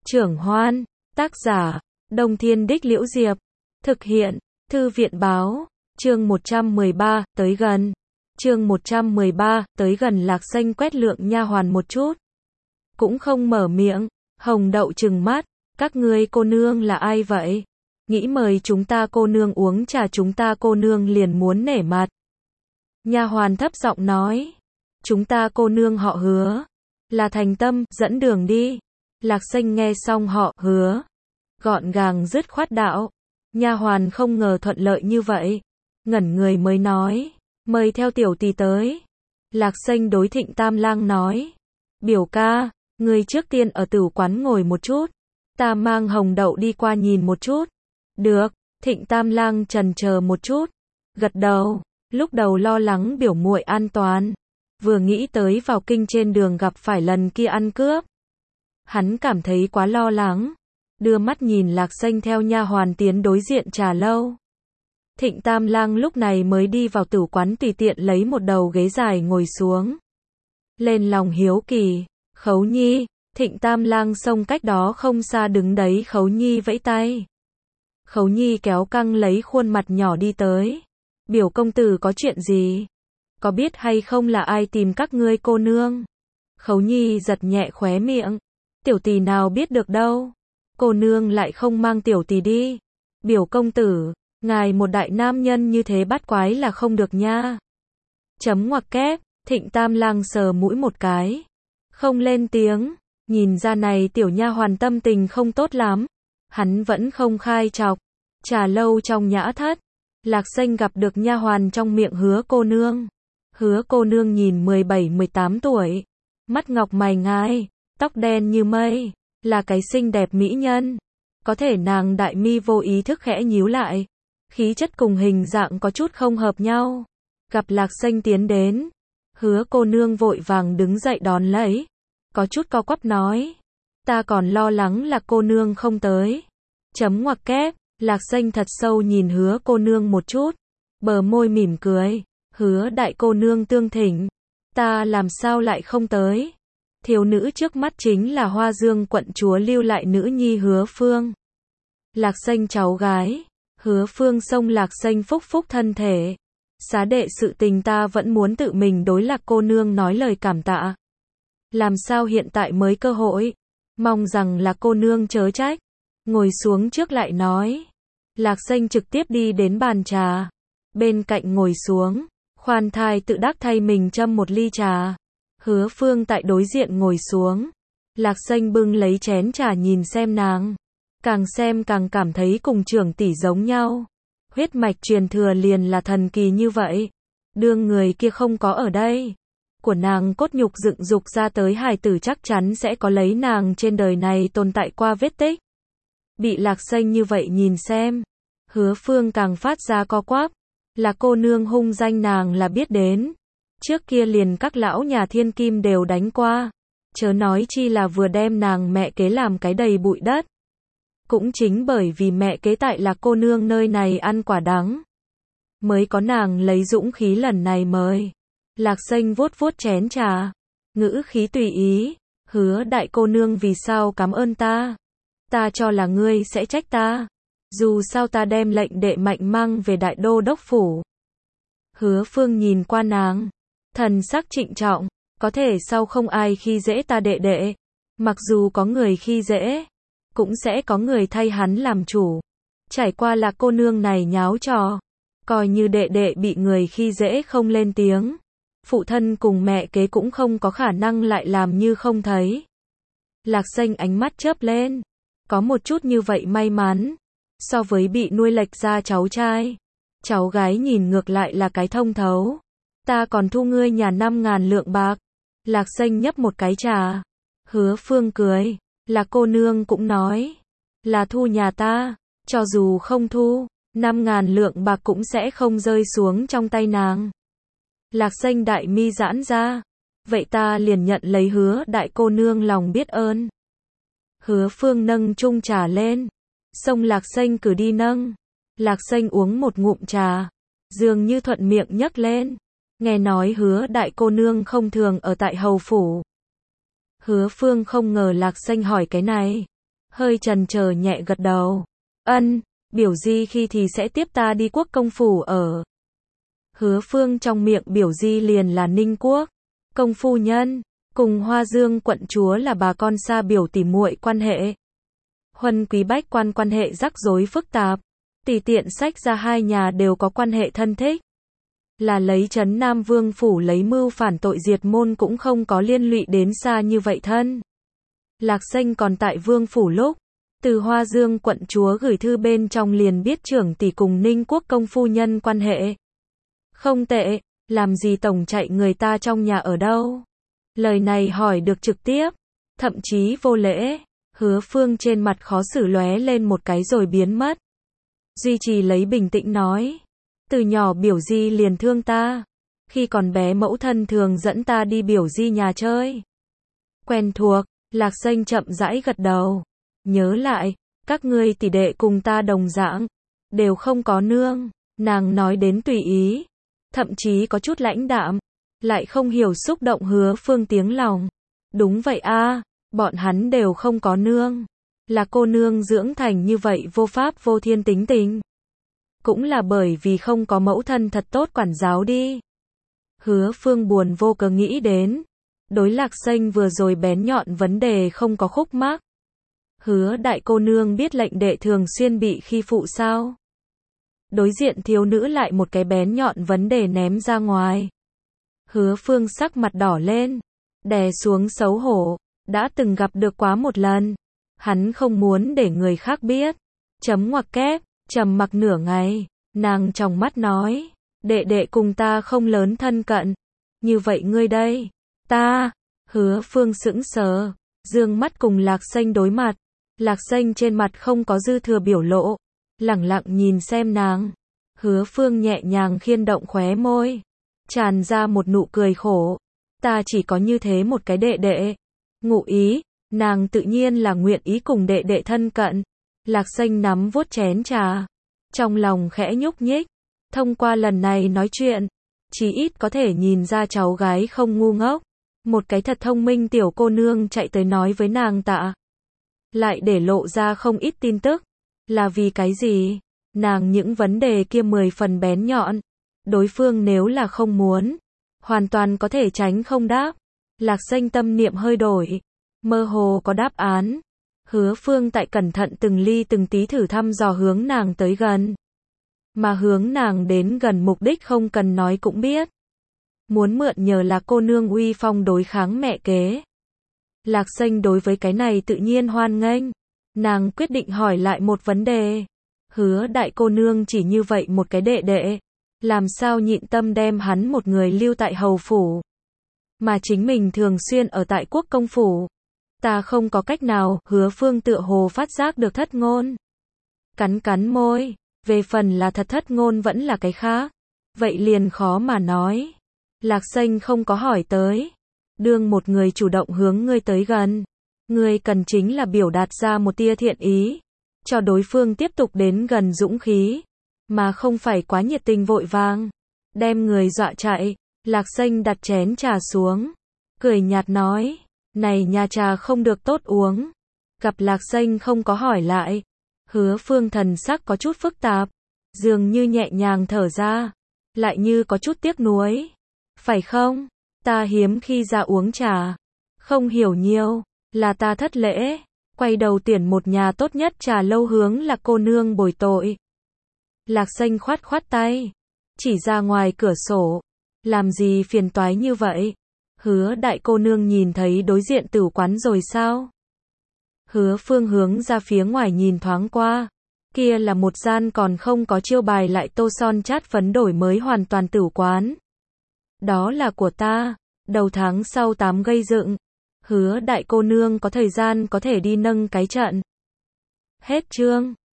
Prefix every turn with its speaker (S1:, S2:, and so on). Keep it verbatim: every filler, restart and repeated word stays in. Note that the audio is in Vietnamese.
S1: Trưởng Hoan, tác giả, Đông Thiên Đích Liễu Diệp, thực hiện, Thư viện Báo, chương một trăm mười ba, tới gần. Chương một trăm mười ba, tới gần. Lạc Xanh quét lượng nha hoàn một chút, cũng không mở miệng. Hồng Đậu trừng mắt, các ngươi cô nương là ai vậy? Nghĩ mời chúng ta cô nương uống trà, chúng ta cô nương liền muốn nể mặt. Nha hoàn thấp giọng nói, chúng ta cô nương họ Hứa, là thành tâm, dẫn đường đi. Lạc Xanh nghe xong họ Hứa, gọn gàng dứt khoát đạo. Nha hoàn không ngờ thuận lợi như vậy, ngẩn người mới nói, mời theo tiểu tỳ tới. Lạc Xanh đối Thịnh Tam Lang nói, biểu ca, ngươi trước tiên ở tửu quán ngồi một chút, ta mang Hồng Đậu đi qua nhìn một chút. Được. Thịnh Tam Lang chần chờ một chút, gật đầu. Lúc đầu lo lắng biểu muội an toàn, vừa nghĩ tới vào kinh trên đường gặp phải lần kia ăn cướp, hắn cảm thấy quá lo lắng. Đưa mắt nhìn Lạc Xanh theo nha hoàn tiến đối diện trà lâu. Thịnh Tam Lang lúc này mới đi vào tửu quán tùy tiện lấy một đầu ghế dài ngồi xuống. Lên lòng hiếu kỳ, Khấu Nhi. Thịnh Tam Lang xông cách đó không xa đứng đấy Khấu Nhi vẫy tay. Khấu Nhi kéo căng lấy khuôn mặt nhỏ đi tới. Biểu công tử có chuyện gì? Có biết hay không là ai tìm các ngươi cô nương? Khấu Nhi giật nhẹ khóe miệng. Tiểu tỳ nào biết được đâu. Cô nương lại không mang tiểu tỳ đi. Biểu công tử, ngài một đại nam nhân như thế bắt quái là không được nha. Chấm ngoặc kép. Thịnh Tam Lang sờ mũi một cái, không lên tiếng. Nhìn ra này tiểu nha hoàn tâm tình không tốt lắm. Hắn vẫn không khai chọc. Trà lâu trong nhã thất, Lạc Xanh gặp được nha hoàn trong miệng Hứa cô nương. Hứa cô nương nhìn mười bảy mười tám tuổi, mắt ngọc mày ngài, tóc đen như mây, là cái xinh đẹp mỹ nhân. Có thể nàng đại mi vô ý thức khẽ nhíu lại, khí chất cùng hình dạng có chút không hợp nhau. Gặp Lạc Xanh tiến đến, Hứa cô nương vội vàng đứng dậy đón lấy, có chút co quắp nói, ta còn lo lắng là cô nương không tới. Chấm ngoặc kép. Lạc Xanh thật sâu nhìn Hứa cô nương một chút, bờ môi mỉm cười. Hứa đại cô nương tương thỉnh, ta làm sao lại không tới. Thiếu nữ trước mắt chính là Hoa Dương quận chúa lưu lại nữ nhi Hứa Phương. Lạc Xanh cháu gái. Hứa Phương xông Lạc Xanh phúc phúc thân thể. Xá đệ sự tình ta vẫn muốn tự mình đối Lạc cô nương nói lời cảm tạ. Làm sao hiện tại mới cơ hội, mong rằng là cô nương chớ trách. Ngồi xuống trước lại nói. Lạc Xanh trực tiếp đi đến bàn trà, bên cạnh ngồi xuống, khoan thai tự đắc thay mình châm một ly trà. Hứa Phương tại đối diện ngồi xuống. Lạc Xanh bưng lấy chén trà nhìn xem nàng, càng xem càng cảm thấy cùng trưởng tỷ giống nhau. Huyết mạch truyền thừa liền là thần kỳ như vậy. Đương người kia không có ở đây, của nàng cốt nhục dựng dục ra tới hài tử chắc chắn sẽ có lấy nàng trên đời này tồn tại qua vết tích. Bị Lạc Xanh như vậy nhìn xem, Hứa Phương càng phát ra co quắp. Là cô nương hung danh nàng là biết đến, trước kia liền các lão nhà thiên kim đều đánh qua, chớ nói chi là vừa đem nàng mẹ kế làm cái đầy bụi đất. Cũng chính bởi vì mẹ kế tại Lạc cô nương nơi này ăn quả đắng, mới có nàng lấy dũng khí lần này mời. Lạc Xanh vuốt vuốt chén trà, ngữ khí tùy ý, Hứa đại cô nương vì sao cảm ơn ta? Ta cho là ngươi sẽ trách ta. Dù sao ta đem lệnh đệ mạnh mang về đại đô đốc phủ. Hứa Phương nhìn qua nàng, thần sắc trịnh trọng, có thể sau không ai khi dễ ta đệ đệ. Mặc dù có người khi dễ, cũng sẽ có người thay hắn làm chủ. Trải qua là cô nương này nháo trò, coi như đệ đệ bị người khi dễ không lên tiếng, phụ thân cùng mẹ kế cũng không có khả năng lại làm như không thấy. Lạc Xanh ánh mắt chớp lên, có một chút như vậy may mắn. So với bị nuôi lệch ra cháu trai, cháu gái nhìn ngược lại là cái thông thấu. Ta còn thu ngươi nhà năm ngàn lượng bạc. Lạc Xanh nhấp một cái trà. Hứa Phương cười. Là cô nương cũng nói, là thu nhà ta. Cho dù không thu, năm ngàn lượng bạc cũng sẽ không rơi xuống trong tay nàng. Lạc Xanh đại mi giãn ra. Vậy ta liền nhận lấy Hứa đại cô nương lòng biết ơn. Hứa Phương nâng chung trà lên, xông Lạc Xanh cử đi nâng. Lạc Xanh uống một ngụm trà, dường như thuận miệng nhấc lên. Nghe nói Hứa đại cô nương không thường ở tại hầu phủ. Hứa Phương không ngờ Lạc Xanh hỏi cái này, hơi chần chờ nhẹ gật đầu. Ân, biểu di khi thì sẽ tiếp ta đi Quốc công phủ ở. Hứa Phương trong miệng biểu di liền là Ninh Quốc công phu nhân, cùng Hoa Dương quận chúa là bà con xa biểu tỉ muội quan hệ. Huân quý bách quan quan hệ rắc rối phức tạp, tùy tiện sách ra hai nhà đều có quan hệ thân thích. Là lấy trấn Nam Vương phủ lấy mưu phản tội diệt môn cũng không có liên lụy đến xa như vậy thân. Lạc Xanh còn tại Vương phủ lúc, từ Hoa Dương quận chúa gửi thư bên trong liền biết trưởng tỷ cùng Ninh Quốc công phu nhân quan hệ. Không tệ, làm gì tổng chạy người ta trong nhà ở đâu? Lời này hỏi được trực tiếp, thậm chí vô lễ. Hứa Phương trên mặt khó xử lóe lên một cái rồi biến mất. Duy trì lấy bình tĩnh nói. Từ nhỏ biểu di liền thương ta. Khi còn bé mẫu thân thường dẫn ta đi biểu di nhà chơi. Quen thuộc, Lạc Xanh chậm rãi gật đầu. Nhớ lại, các ngươi tỷ đệ cùng ta đồng dạng, đều không có nương. Nàng nói đến tùy ý, thậm chí có chút lãnh đạm, lại không hiểu xúc động Hứa Phương tiếng lòng. Đúng vậy a, bọn hắn đều không có nương. Là cô nương dưỡng thành như vậy vô pháp vô thiên tính tình. Cũng là bởi vì không có mẫu thân thật tốt quản giáo đi. Hứa Phương buồn vô cớ nghĩ đến. Đối Lạc Xanh vừa rồi bén nhọn vấn đề không có khúc mắc. Hứa đại cô nương biết lệnh đệ thường xuyên bị khi phụ sao? Đối diện thiếu nữ lại một cái bén nhọn vấn đề ném ra ngoài. Hứa Phương sắc mặt đỏ lên, đè xuống xấu hổ, đã từng gặp được quá một lần. Hắn không muốn để người khác biết. Chấm ngoặc kép, trầm mặc nửa ngày, nàng trong mắt nói, đệ đệ cùng ta không lớn thân cận. Như vậy ngươi đây, ta, Hứa Phương sững sờ, dương mắt cùng Lạc Xanh đối mặt. Lạc Xanh trên mặt không có dư thừa biểu lộ, lẳng lặng nhìn xem nàng. Hứa Phương nhẹ nhàng khiên động khóe môi, tràn ra một nụ cười khổ. Ta chỉ có như thế một cái đệ đệ. Ngụ ý, nàng tự nhiên là nguyện ý cùng đệ đệ thân cận. Lạc Xanh nắm vuốt chén trà, trong lòng khẽ nhúc nhích. Thông qua lần này nói chuyện, chí ít có thể nhìn ra cháu gái không ngu ngốc. Một cái thật thông minh tiểu cô nương chạy tới nói với nàng tạ. Lại để lộ ra không ít tin tức. Là vì cái gì? Nàng những vấn đề kia mười phần bén nhọn. Đối phương nếu là không muốn, hoàn toàn có thể tránh không đáp. Lạc Xanh tâm niệm hơi đổi, mơ hồ có đáp án. Hứa Phương tại cẩn thận từng ly từng tí thử thăm dò hướng nàng tới gần. Mà hướng nàng đến gần mục đích không cần nói cũng biết. Muốn mượn nhờ Lạc cô nương uy phong đối kháng mẹ kế. Lạc Xanh đối với cái này tự nhiên hoan nghênh. Nàng quyết định hỏi lại một vấn đề. Hứa đại cô nương chỉ như vậy một cái đệ đệ, làm sao nhịn tâm đem hắn một người lưu tại hầu phủ, mà chính mình thường xuyên ở tại Quốc công phủ. Ta không có cách nào. Hứa Phương tựa hồ phát giác được thất ngôn, cắn cắn môi. Về phần là thật thất ngôn vẫn là cái khác, vậy liền khó mà nói. Lạc Xanh không có hỏi tới. Đương một người chủ động hướng ngươi tới gần, ngươi cần chính là biểu đạt ra một tia thiện ý, cho đối phương tiếp tục đến gần dũng khí, mà không phải quá nhiệt tình vội vàng, đem người dọa chạy. Lạc Xanh đặt chén trà xuống, cười nhạt nói, này nhà trà không được tốt uống. Gặp Lạc Xanh không có hỏi lại, Hứa Phương thần sắc có chút phức tạp, dường như nhẹ nhàng thở ra, lại như có chút tiếc nuối. Phải không? Ta hiếm khi ra uống trà, không hiểu nhiều, là ta thất lễ. Quay đầu tuyển một nhà tốt nhất trà lâu hướng Lạc cô nương bồi tội. Lạc Xanh khoát khoát tay, chỉ ra ngoài cửa sổ. Làm gì phiền toái như vậy? Hứa đại cô nương nhìn thấy đối diện tử quán rồi sao? Hứa Phương hướng ra phía ngoài nhìn thoáng qua. Kia là một gian còn không có chiêu bài lại tô son chát phấn đổi mới hoàn toàn tử quán. Đó là của ta, đầu tháng sau tám gây dựng. Hứa đại cô nương có thời gian có thể đi nâng cái trận. Hết chương.